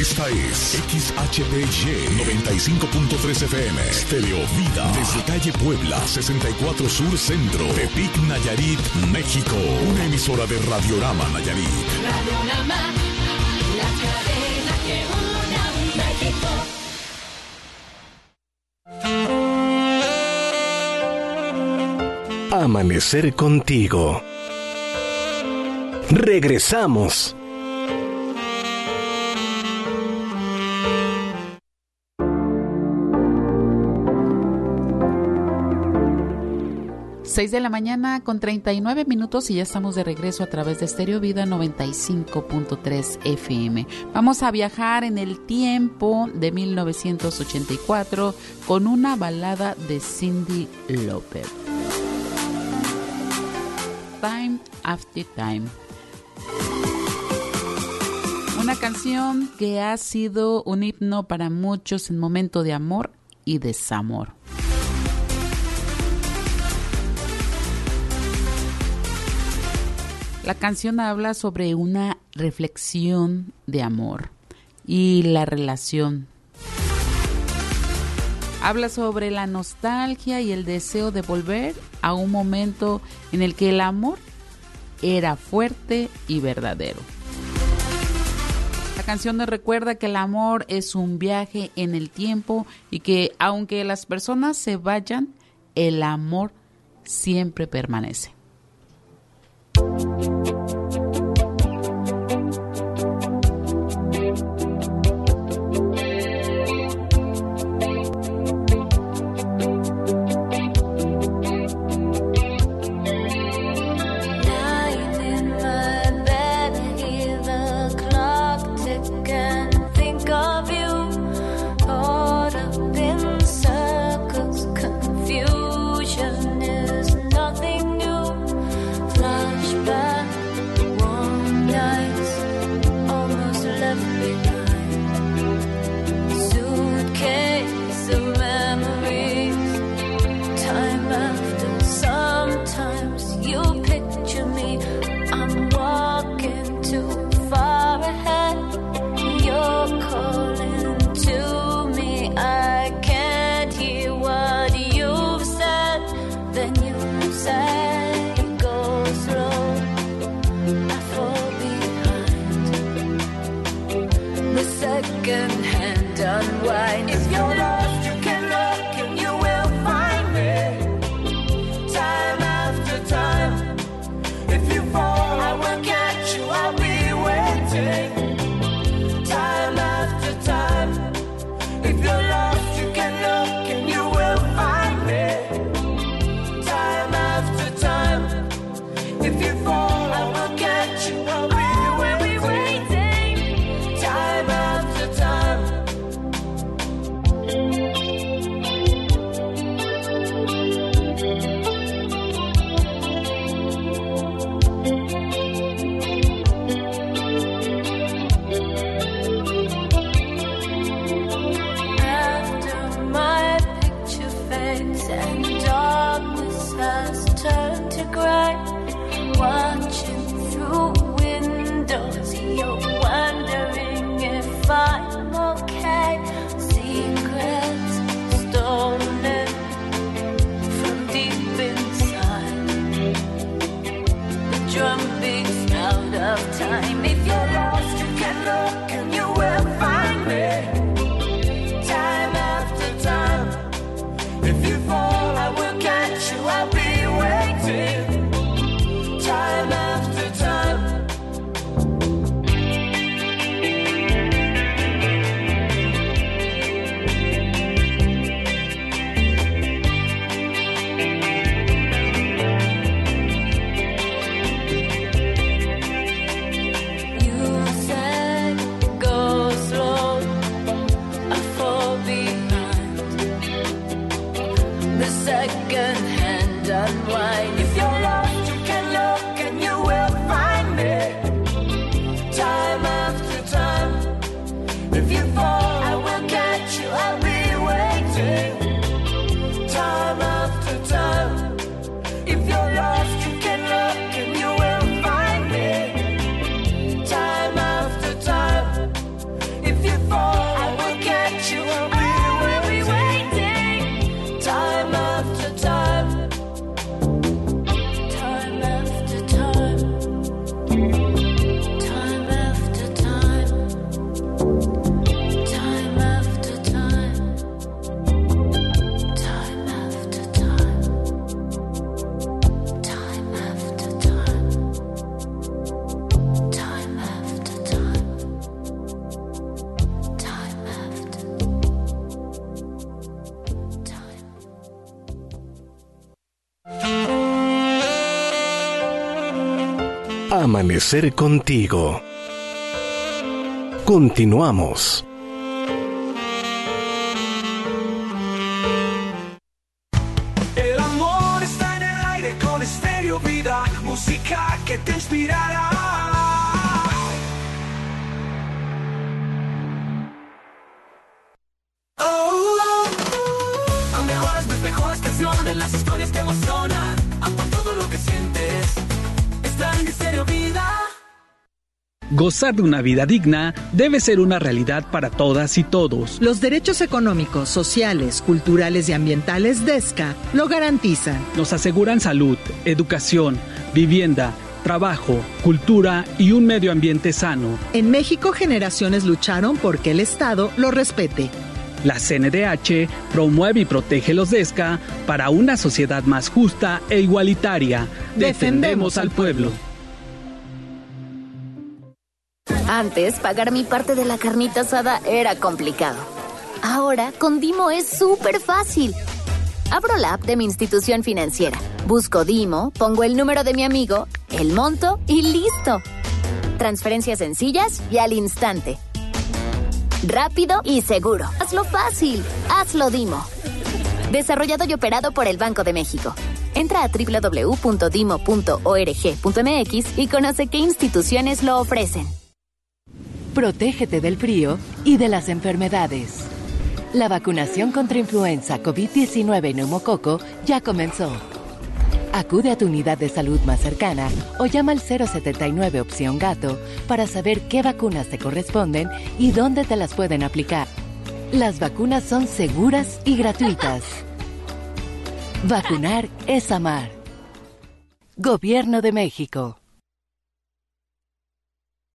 Esta es XHPY 95.3 FM, Stereo Vida, desde calle Puebla, 64 Sur Centro, Tepic, Nayarit, México. Una emisora de Radiorama Nayarit. Radiorama, la cadena que une México. Amanecer contigo. Regresamos. Seis de la mañana con 39 minutos y ya estamos de regreso a través de Stereo Vida 95.3 FM. Vamos a viajar en el tiempo de 1984 con una balada de Cyndi Lauper. Time After Time. Una canción que ha sido un himno para muchos en momento de amor y desamor. La canción habla sobre una reflexión de amor y la relación. Habla sobre la nostalgia y el deseo de volver a un momento en el que el amor era fuerte y verdadero. La canción nos recuerda que el amor es un viaje en el tiempo y que aunque las personas se vayan, el amor siempre permanece. Amanecer contigo. Continuamos. El amor está en el aire con Estéreo Vida, música que te inspirará. Con mejores canciones, las historias que emocionan, por todo lo que sientes, está en Estéreo Vida. Gozar de una vida digna debe ser una realidad para todas y todos. Los derechos económicos, sociales, culturales y ambientales de ESCA lo garantizan. Nos aseguran salud, educación, vivienda, trabajo, cultura y un medio ambiente sano. En México, generaciones lucharon porque el Estado lo respete. La CNDH promueve y protege los DESCA para una sociedad más justa e igualitaria. Defendemos al pueblo. Antes, pagar mi parte de la carnita asada era complicado. Ahora, con Dimo es súper fácil. Abro la app de mi institución financiera, busco Dimo, pongo el número de mi amigo, el monto y ¡listo! Transferencias sencillas y al instante. Rápido y seguro. Hazlo fácil. Hazlo Dimo. Desarrollado y operado por el Banco de México. Entra a www.dimo.org.mx y conoce qué instituciones lo ofrecen. Protégete del frío y de las enfermedades. La vacunación contra influenza, COVID-19 y neumococo ya comenzó. Acude a tu unidad de salud más cercana o llama al 079 opción gato para saber qué vacunas te corresponden y dónde te las pueden aplicar. Las vacunas son seguras y gratuitas. Vacunar es amar. Gobierno de México.